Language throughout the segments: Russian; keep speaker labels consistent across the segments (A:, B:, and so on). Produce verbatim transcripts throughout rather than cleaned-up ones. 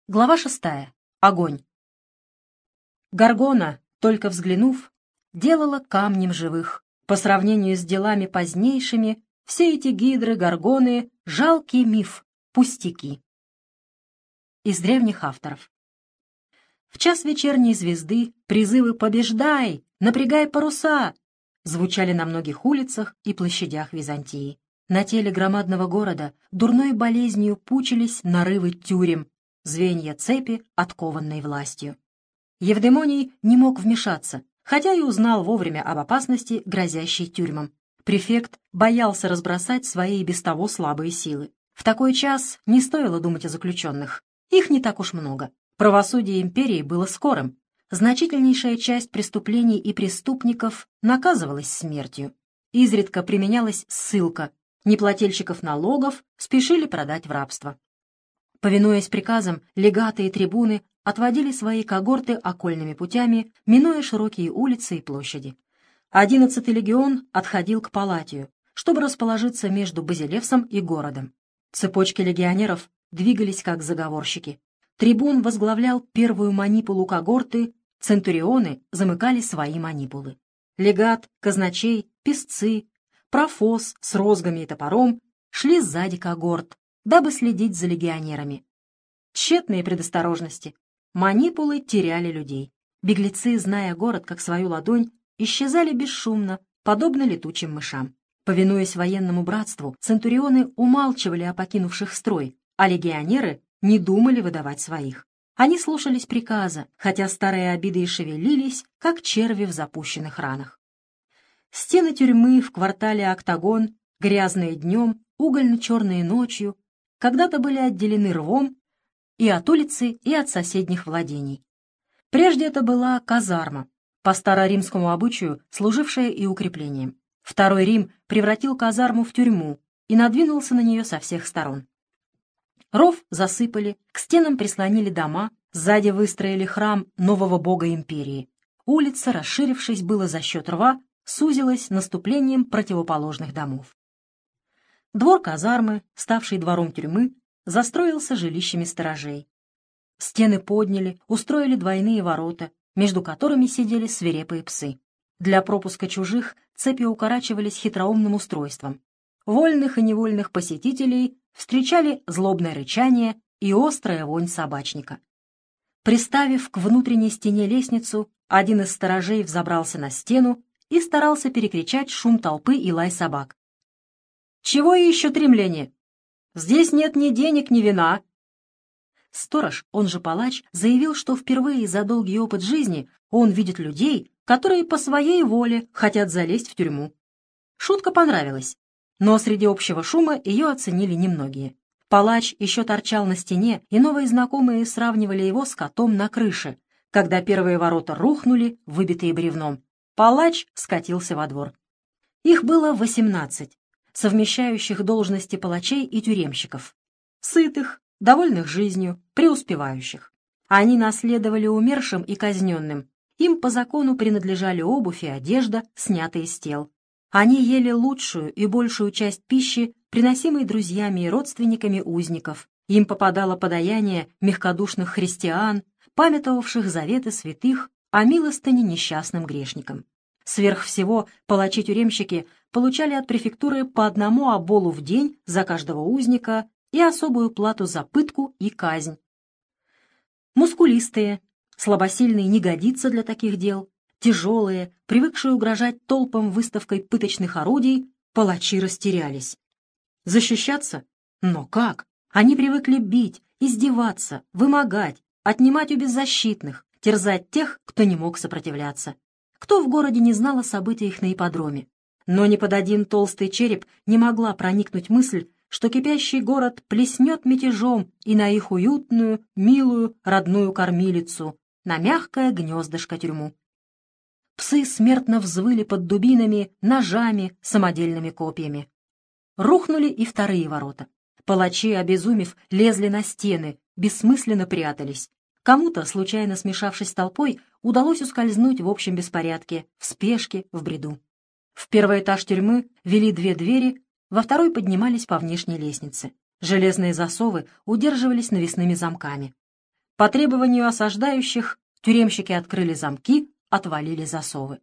A: Глава шестая. Огонь. Горгона, только взглянув, делала камнем живых. По сравнению с делами позднейшими, все эти гидры, горгоны — жалкий миф, пустяки. Из древних авторов. В час вечерней звезды призывы «Побеждай! Напрягай паруса!» звучали на многих улицах и площадях Византии. На теле громадного города дурной болезнью пучились нарывы тюрем, звенья цепи, откованной властью. Евдемоний не мог вмешаться, хотя и узнал вовремя об опасности, грозящей тюрьмам. Префект боялся разбросать свои и без того слабые силы. В такой час не стоило думать о заключенных. Их не так уж много. Правосудие империи было скорым. Значительнейшая часть преступлений и преступников наказывалась смертью. Изредка применялась ссылка. Неплательщиков налогов спешили продать в рабство. Повинуясь приказам, легаты и трибуны отводили свои когорты окольными путями, минуя широкие улицы и площади. Одиннадцатый легион отходил к Палатию, чтобы расположиться между Базилевсом и городом. Цепочки легионеров двигались как заговорщики. Трибун возглавлял первую манипулу когорты, центурионы замыкали свои манипулы. Легат, казначей, писцы, профос с розгами и топором шли сзади когорт, дабы следить за легионерами. Тщетные предосторожности. Манипулы теряли людей. Беглецы, зная город как свою ладонь, исчезали бесшумно, подобно летучим мышам. Повинуясь военному братству, центурионы умалчивали о покинувших строй, а легионеры не думали выдавать своих. Они слушались приказа, хотя старые обиды и шевелились, как черви в запущенных ранах. Стены тюрьмы в квартале Октагон, грязные днем, угольно-черные ночью, когда-то были отделены рвом и от улицы, и от соседних владений. Прежде это была казарма, по староримскому обычаю служившая и укреплением. Второй Рим превратил казарму в тюрьму и надвинулся на нее со всех сторон. Ров засыпали, к стенам прислонили дома, сзади выстроили храм нового бога империи. Улица, расширившись было за счет рва, сузилась наступлением противоположных домов. Двор казармы, ставший двором тюрьмы, застроился жилищами сторожей. Стены подняли, устроили двойные ворота, между которыми сидели свирепые псы. Для пропуска чужих цепи укорачивались хитроумным устройством. Вольных и невольных посетителей встречали злобное рычание и острая вонь собачника. Приставив к внутренней стене лестницу, один из сторожей взобрался на стену и старался перекричать шум толпы и лай собак. «Чего ищут римляне? Здесь нет ни денег, ни вина». Сторож, он же палач, заявил, что впервые за долгий опыт жизни он видит людей, которые по своей воле хотят залезть в тюрьму. Шутка понравилась, но среди общего шума ее оценили немногие. Палач еще торчал на стене, и новые знакомые сравнивали его с котом на крыше, когда первые ворота рухнули, выбитые бревном. Палач скатился во двор. Их было восемнадцать. Совмещающих должности палачей и тюремщиков. Сытых, довольных жизнью, преуспевающих. Они наследовали умершим и казненным. Им по закону принадлежали обувь и одежда, снятые с тел. Они ели лучшую и большую часть пищи, приносимой друзьями и родственниками узников. Им попадало подаяние мягкодушных христиан, памятовавших заветы святых о милостыне несчастным грешникам. Сверх всего палачи-тюремщики получали от префектуры по одному оболу в день за каждого узника и особую плату за пытку и казнь. Мускулистые, слабосильные не годится для таких дел, тяжелые, привыкшие угрожать толпам выставкой пыточных орудий, палачи растерялись. Защищаться? Но как? Они привыкли бить, издеваться, вымогать, отнимать у беззащитных, терзать тех, кто не мог сопротивляться. Кто в городе не знал о событиях на ипподроме? Но ни под один толстый череп не могла проникнуть мысль, что кипящий город плеснет мятежом и на их уютную, милую, родную кормилицу, на мягкое гнездышко тюрьму. Псы смертно взвыли под дубинами, ножами, самодельными копьями. Рухнули и вторые ворота. Палачи, обезумев, лезли на стены, бессмысленно прятались. Кому-то, случайно смешавшись с толпой, удалось ускользнуть в общем беспорядке, в спешке, в бреду. В первый этаж тюрьмы вели две двери, во второй поднимались по внешней лестнице. Железные засовы удерживались навесными замками. По требованию осаждающих тюремщики открыли замки, отвалили засовы.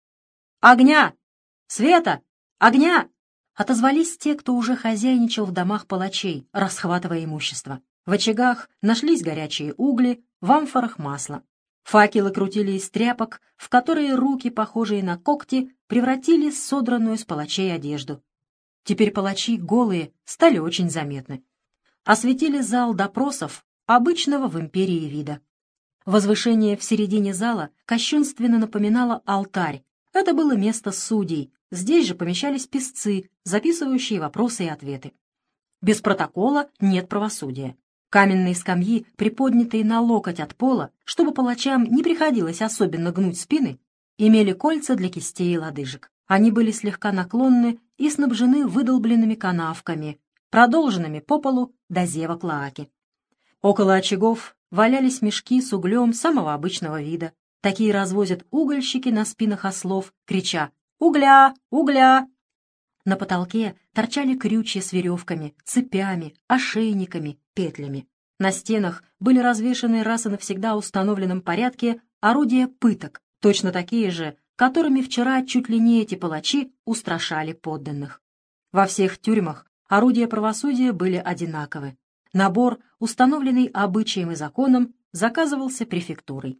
A: «Огня! Света! Огня!» Отозвались те, кто уже хозяйничал в домах палачей, расхватывая имущество. В очагах нашлись горячие угли, в амфорах масло. Факелы крутили из тряпок, в которые руки, похожие на когти, превратили содранную с палачей одежду. Теперь палачи, голые, стали очень заметны. Осветили зал допросов, обычного в империи вида. Возвышение в середине зала кощунственно напоминало алтарь. Это было место судей. Здесь же помещались писцы, записывающие вопросы и ответы. Без протокола нет правосудия. Каменные скамьи, приподнятые на локоть от пола, чтобы палачам не приходилось особенно гнуть спины, имели кольца для кистей и лодыжек. Они были слегка наклонны и снабжены выдолбленными канавками, продолженными по полу до зева клоаки. Около очагов валялись мешки с углем самого обычного вида. Такие развозят угольщики на спинах ослов, крича «Угля! Угля!». На потолке торчали крючья с веревками, цепями, ошейниками, петлями. На стенах были развешаны раз и навсегда установленном порядке орудия пыток, точно такие же, которыми вчера чуть ли не эти палачи устрашали подданных. Во всех тюрьмах орудия правосудия были одинаковы. Набор, установленный обычаем и законом, заказывался префектурой.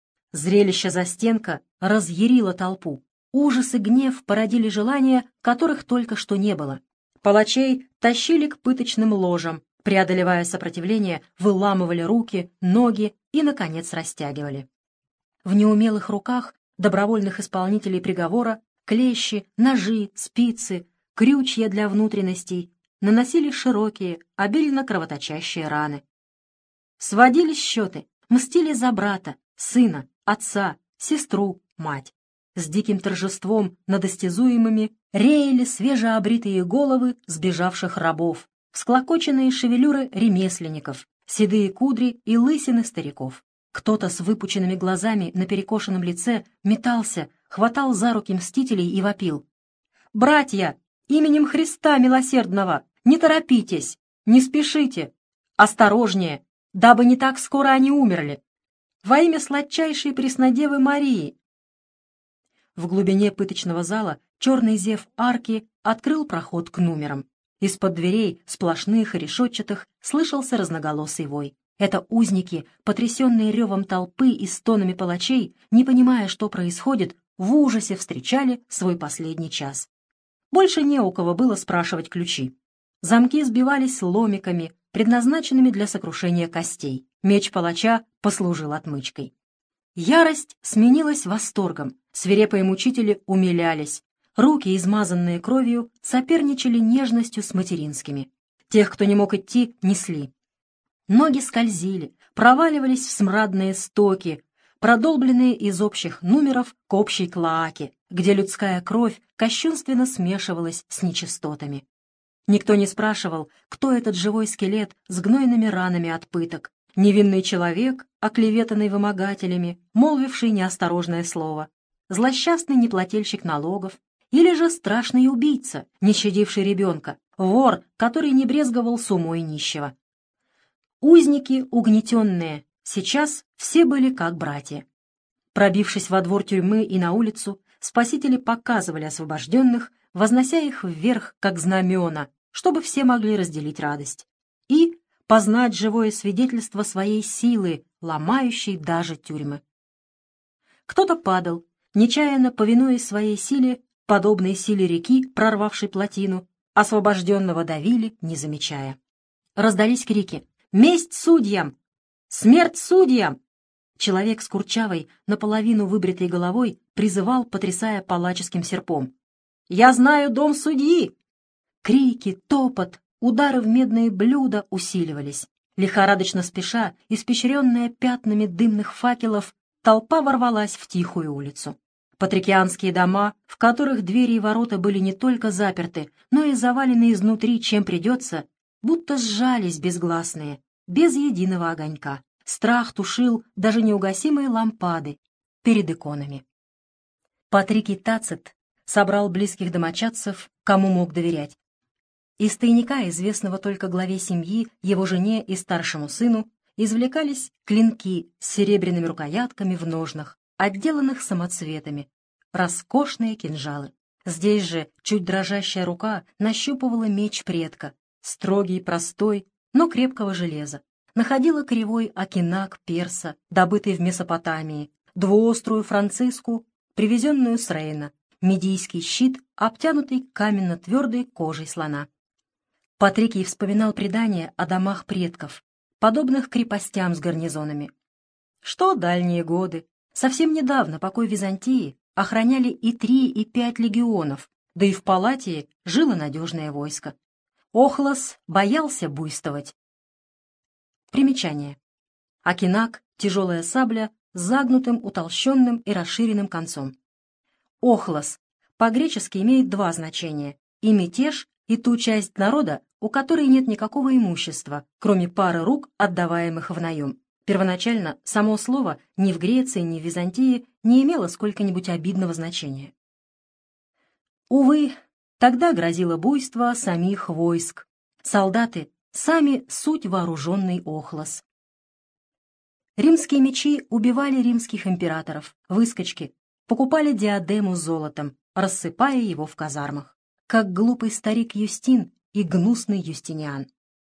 A: Зрелище застенка разъярило толпу. Ужас и гнев породили желания, которых только что не было. Палачей тащили к пыточным ложам, преодолевая сопротивление, выламывали руки, ноги и, наконец, растягивали. В неумелых руках добровольных исполнителей приговора клещи, ножи, спицы, крючья для внутренностей наносили широкие, обильно кровоточащие раны. Сводили счеты, мстили за брата, сына, отца, сестру, мать. С диким торжеством над истязуемыми реяли свежеобритые головы сбежавших рабов, всклокоченные шевелюры ремесленников, седые кудри и лысины стариков. Кто-то с выпученными глазами на перекошенном лице метался, хватал за руки мстителей и вопил: «Братья, именем Христа милосердного, не торопитесь, не спешите, осторожнее, дабы не так скоро они умерли. Во имя сладчайшей Преснодевы Марии!» В глубине пыточного зала черный зев арки открыл проход к núмерам. Из-под дверей, сплошных и решетчатых, слышался разноголосый вой. Это узники, потрясенные ревом толпы и стонами палачей, не понимая, что происходит, в ужасе встречали свой последний час. Больше не у кого было спрашивать ключи. Замки сбивались ломиками, предназначенными для сокрушения костей. Меч палача послужил отмычкой. Ярость сменилась восторгом, свирепые мучители умилялись. Руки, измазанные кровью, соперничали нежностью с материнскими. Тех, кто не мог идти, несли. Ноги скользили, проваливались в смрадные стоки, продолбленные из общих núмеров к общей клоаке, где людская кровь кощунственно смешивалась с нечистотами. Никто не спрашивал, кто этот живой скелет с гнойными ранами от пыток. Невинный человек, оклеветанный вымогателями, молвивший неосторожное слово, злосчастный неплательщик налогов, или же страшный убийца, не щадивший ребенка, вор, который не брезговал сумой нищего. Узники угнетенные, сейчас все были как братья. Пробившись во двор тюрьмы и на улицу, спасители показывали освобожденных, вознося их вверх, как знамена, чтобы все могли разделить радость. И познать живое свидетельство своей силы, ломающей даже тюрьмы. Кто-то падал, нечаянно повинуясь своей силе, подобной силе реки, прорвавшей плотину, освобожденного давили, не замечая. Раздались крики: «Месть судьям! Смерть судьям!» Человек с курчавой, наполовину выбритой головой призывал, потрясая палаческим серпом: «Я знаю дом судьи!» Крики, топот, удары в медные блюда усиливались. Лихорадочно спеша, испещренная пятнами дымных факелов, толпа ворвалась в тихую улицу. Патрикианские дома, в которых двери и ворота были не только заперты, но и завалены изнутри чем придется, будто сжались безгласные, без единого огонька. Страх тушил даже неугасимые лампады перед иконами. Патрикий Тацит собрал близких домочадцев, кому мог доверять. Из тайника, известного только главе семьи, его жене и старшему сыну, извлекались клинки с серебряными рукоятками в ножнах, отделанных самоцветами, роскошные кинжалы. Здесь же чуть дрожащая рука нащупывала меч предка, строгий, простой, но крепкого железа. Находила кривой окинак перса, добытый в Месопотамии, двуострую франциску, привезенную с Рейна, медийский щит, обтянутый каменно-твердой кожей слона. Патрикий вспоминал предания о домах предков, подобных крепостям с гарнизонами. Что дальние годы? Совсем недавно покой Византии охраняли и три, и пять легионов, да и в Палатии жило надежное войско. Охлос боялся буйствовать. Примечание. Окинак — тяжелая сабля с загнутым, утолщенным и расширенным концом. Охлос по-гречески имеет два значения — и мятеж, и ту часть народа, у которой нет никакого имущества, кроме пары рук, отдаваемых в наем. Первоначально само слово ни в Греции, ни в Византии не имело сколько-нибудь обидного значения. Увы, тогда грозило буйство самих войск. Солдаты — сами суть вооруженный охлос. Римские мечи убивали римских императоров, выскочки, покупали диадему с золотом, рассыпая его в казармах, как глупый старик Юстин и гнусный Юстиниан.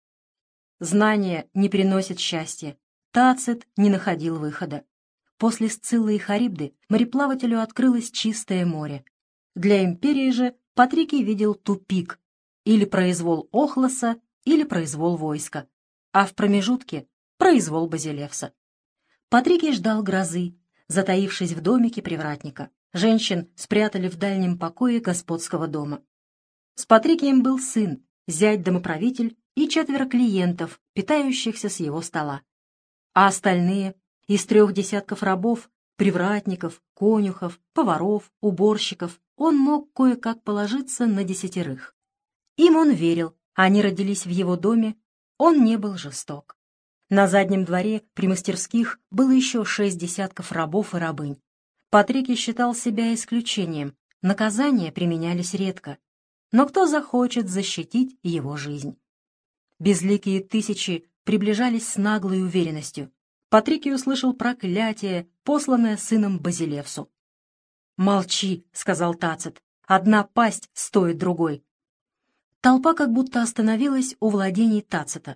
A: Знание не приносит счастья. Тацит не находил выхода. После Сциллы и Харибды мореплавателю открылось чистое море. Для империи же Патрикий видел тупик, или произвол Охлоса, или произвол войска, а в промежутке — произвол Базилевса. Патрикий ждал грозы, затаившись в домике привратника. Женщин спрятали в дальнем покое господского дома. С Патрикием был сын, зять-домоправитель и четверо клиентов, питающихся с его стола. А остальные — из трех десятков рабов, привратников, конюхов, поваров, уборщиков — он мог кое-как положиться на десятерых. Им он верил, они родились в его доме, он не был жесток. На заднем дворе при мастерских было еще шесть десятков рабов и рабынь. Патрикий считал себя исключением, наказания применялись редко. Но кто захочет защитить его жизнь? Безликие тысячи приближались с наглой уверенностью. Патрикий услышал проклятие, посланное сыном Базилевсу. «Молчи», — сказал Тацит, — «одна пасть стоит другой». Толпа как будто остановилась у владений Тацита.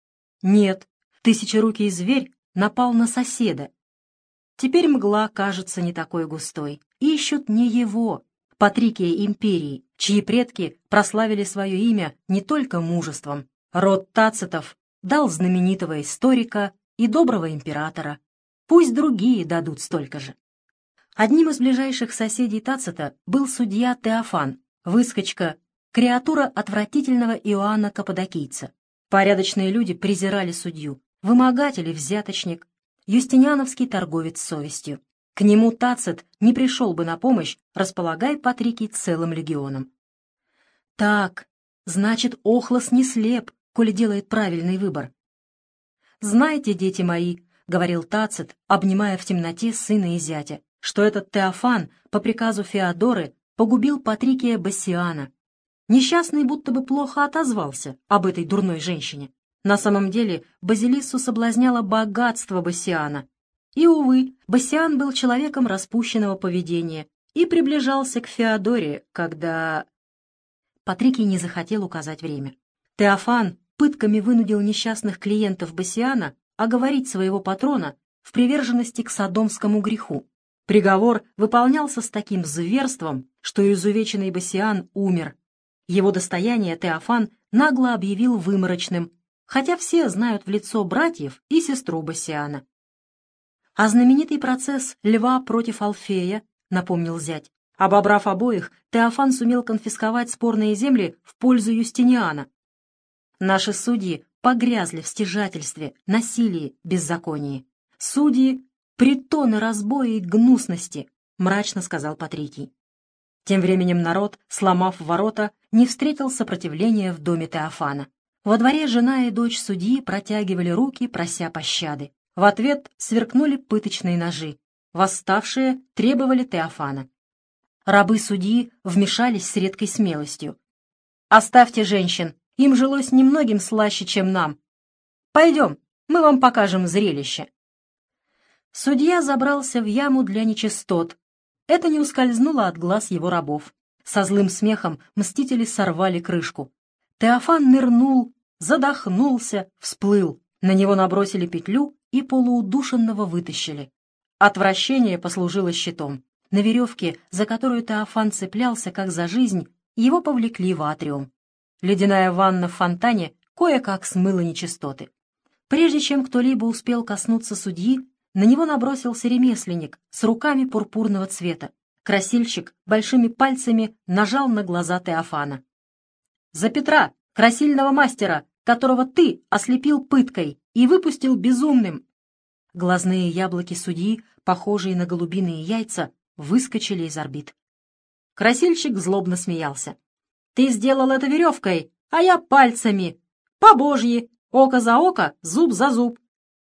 A: Нет, тысячерукий зверь напал на соседа. Теперь мгла кажется не такой густой. Ищут не его, Патрикия империи, чьи предки прославили свое имя не только мужеством. Род Тацитов дал знаменитого историка и доброго императора. Пусть другие дадут столько же. Одним из ближайших соседей Тацита был судья Теофан, выскочка, креатура отвратительного Иоанна Каппадокийца. Порядочные люди презирали судью, вымогатель и взяточник, юстиниановский торговец совестью. К нему Тацит не пришел бы на помощь, располагая Патрикий целым легионом. Так, значит, Охлос не слеп, коли делает правильный выбор. «Знайте, дети мои», — говорил Тацит, обнимая в темноте сына и зятя, что этот Теофан по приказу Феодоры погубил Патрикия Бассиана. Несчастный будто бы плохо отозвался об этой дурной женщине. На самом деле Базилиссу соблазняло богатство Бассиана. И, увы, Бассиан был человеком распущенного поведения и приближался к Феодоре, когда... Патрикий не захотел указать время. Теофан пытками вынудил несчастных клиентов Бассиана оговорить своего патрона в приверженности к содомскому греху. Приговор выполнялся с таким зверством, что изувеченный Бассиан умер. Его достояние Теофан нагло объявил выморочным, хотя все знают в лицо братьев и сестру Бассиана. А знаменитый процесс Льва против Алфея, напомнил зять, обобрав обоих, Теофан сумел конфисковать спорные земли в пользу Юстиниана. Наши судьи погрязли в стяжательстве, насилии, беззаконии. Судьи — притоны разбоя и гнусности, мрачно сказал Патрикий. Тем временем народ, сломав ворота, не встретил сопротивления в доме Теофана. Во дворе жена и дочь судьи протягивали руки, прося пощады. В ответ сверкнули пыточные ножи. Восставшие требовали Теофана. Рабы судьи вмешались с редкой смелостью. «Оставьте женщин, им жилось немногим слаще, чем нам. Пойдем, Мы вам покажем зрелище». Судья забрался в яму для нечистот. Это не ускользнуло от глаз его рабов. Со злым смехом мстители сорвали крышку. Теофан нырнул, задохнулся, всплыл. На него набросили петлю и полуудушенного вытащили. Отвращение послужило щитом. На веревке, за которую Теофан цеплялся, как за жизнь, его повлекли в атриум. Ледяная ванна в фонтане кое-как смыла нечистоты. Прежде чем кто-либо успел коснуться судьи, на него набросился ремесленник с руками пурпурного цвета. Красильщик большими пальцами нажал на глаза Теофана. «За Петра, красильного мастера, которого ты ослепил пыткой и выпустил безумным!» Глазные яблоки судьи, похожие на голубиные яйца, выскочили из орбит. Красильщик злобно смеялся. «Ты сделал это веревкой, а я пальцами! По-божьи! Око за око, зуб за зуб!»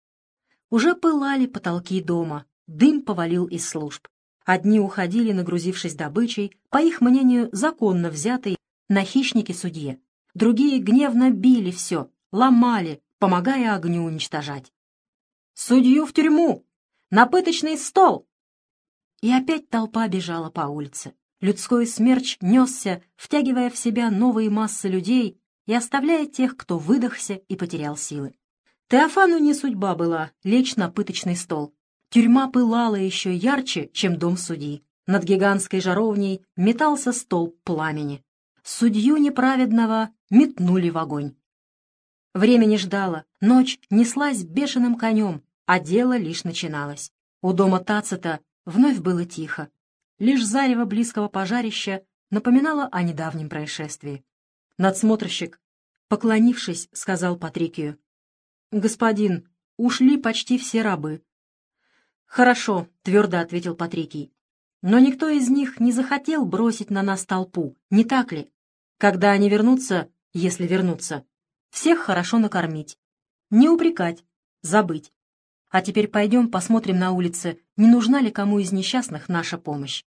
A: Уже пылали потолки дома, дым повалил из служб. Одни уходили, нагрузившись добычей, по их мнению, законно взятой на хищнике судье. Другие гневно били все, ломали, помогая огню уничтожать. «Судью в тюрьму! На пыточный стол!» И опять толпа бежала по улице. Людской смерч несся, втягивая в себя новые массы людей и оставляя тех, кто выдохся и потерял силы. Теофану не судьба была лечь на пыточный стол. Тюрьма пылала еще ярче, чем дом судьи. Над гигантской жаровней метался столб пламени. Судью неправедного метнули в огонь. Время не ждало, ночь неслась бешеным конем, а дело лишь начиналось. У дома Тацита вновь было тихо. Лишь зарево близкого пожарища напоминало о недавнем происшествии. Надсмотрщик, поклонившись, сказал Патрикию: «Господин, ушли почти все рабы». «Хорошо», — твердо ответил Патрикий. «Но никто из них не захотел бросить на нас толпу, не так ли? Когда они вернутся, если вернутся, всех хорошо накормить. Не упрекать, забыть. А теперь пойдем посмотрим на улице, не нужна ли кому из несчастных наша помощь».